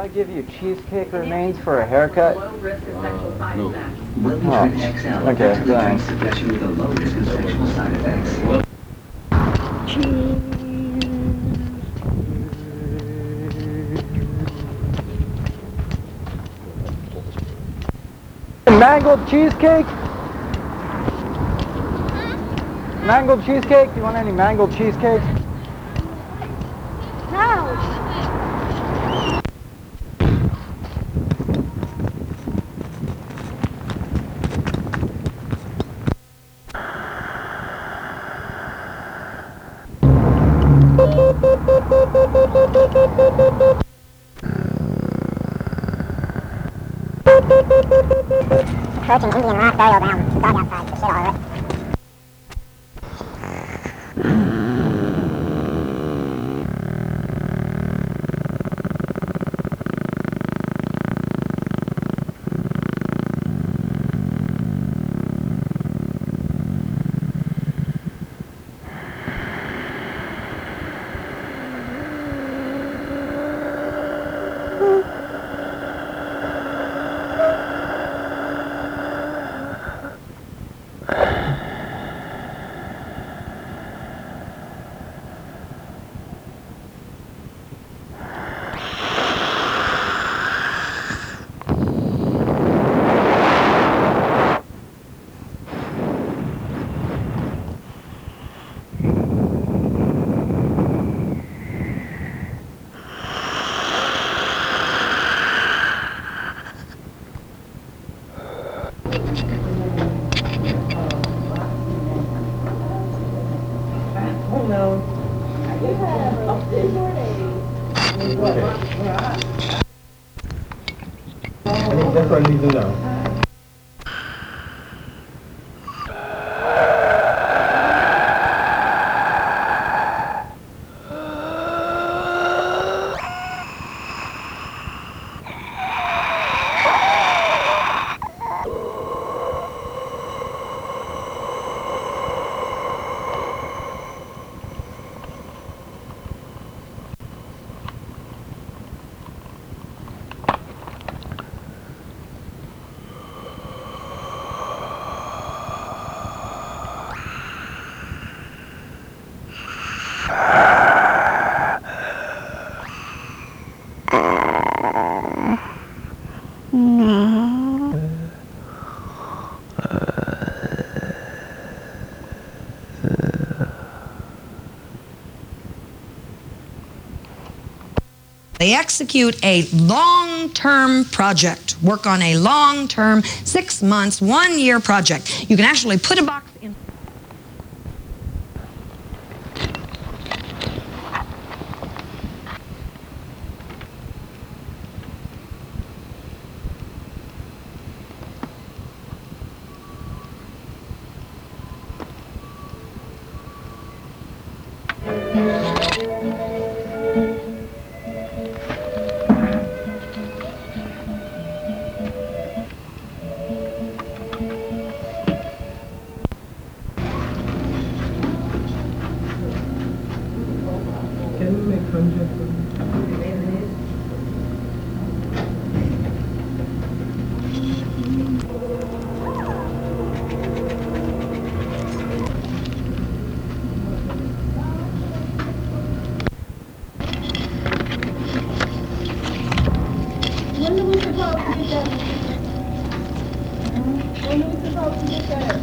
I give you cheesecake remains for a haircut? No. Oh, okay, thanks. Mangled cheesecake? Mangled cheesecake? Do you want any mangled cheesecake? No. Approaching Indian Rock burial ground. Dog outside. The shit all of it. That's what I need to know. They execute a long-term project, work on a long-term, 6 months, 1 year project. You can actually put a box in. When are we supposed to get that? When are we supposed to get that?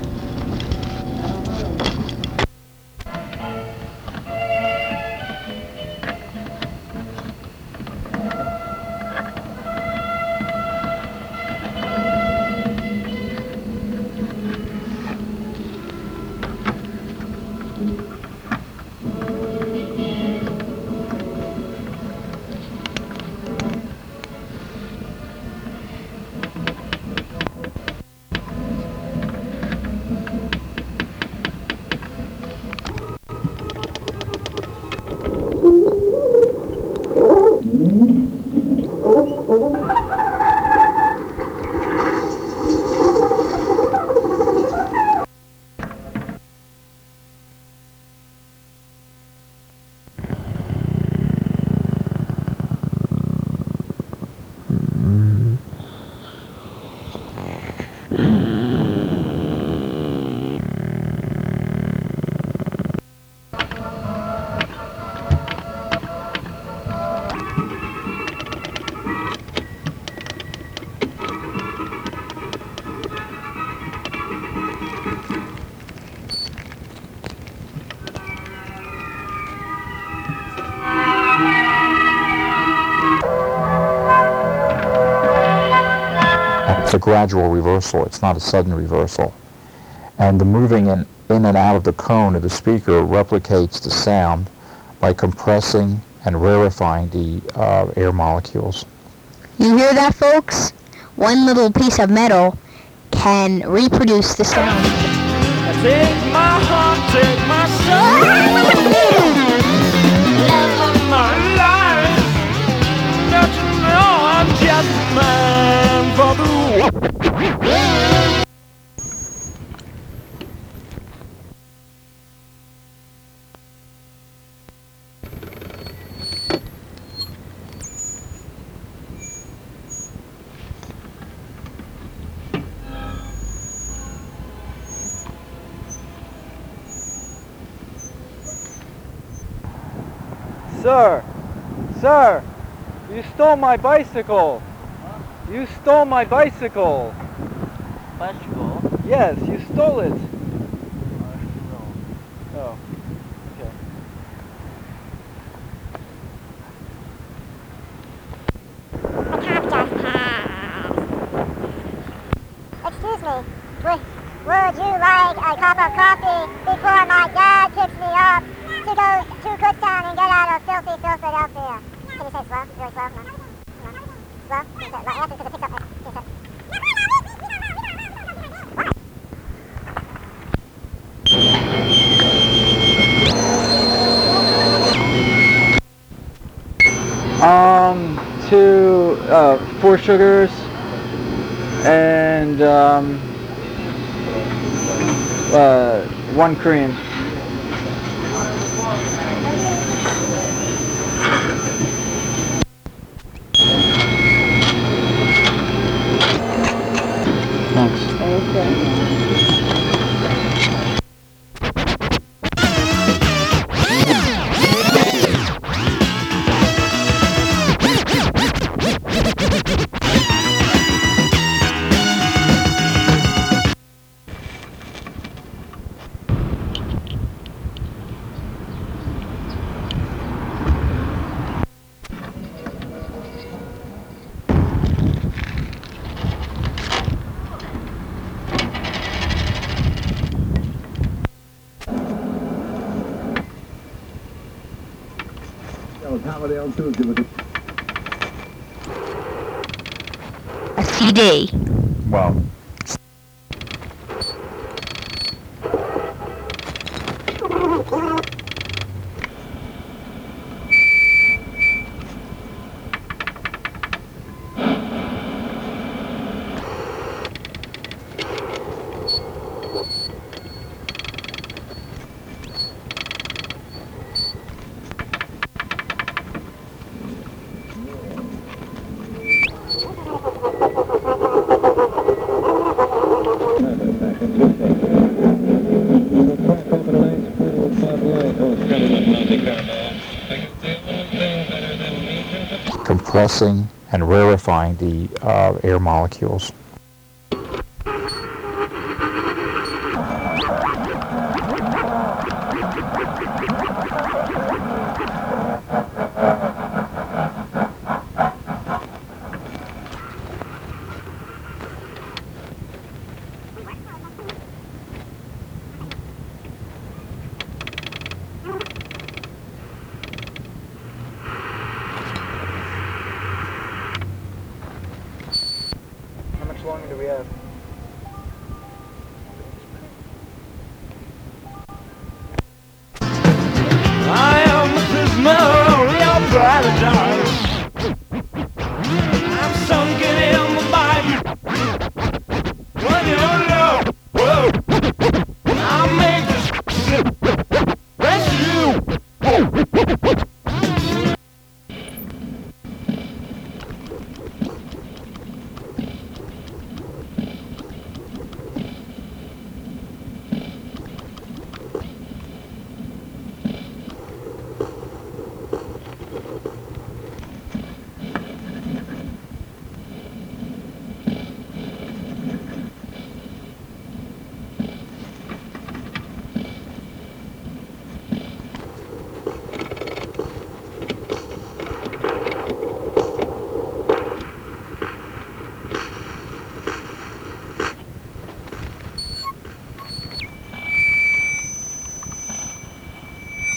gradual reversal. It's not a sudden reversal. And the moving in and out of the cone of the speaker replicates the sound by compressing and rarefying the air molecules. You hear that, folks? One little piece of metal can reproduce the sound. Take my heart, take my soul, love of my life. Don't you know I'm just a man for the Sir, you stole my bicycle. You stole my bicycle. bicycle. Yes, you stole it. Oh, okay. Excuse me, would you like a cup of coffee before my dad picks me up to go to Kutztown and get out of filthy Philadelphia? Can you say slow? Really slow? No. Slow? Can you say, well, after, because it picks up. Can you say, two 4 sugars and 1 cream. Thanks. a CD. Well, compressing and rarefying the air molecules.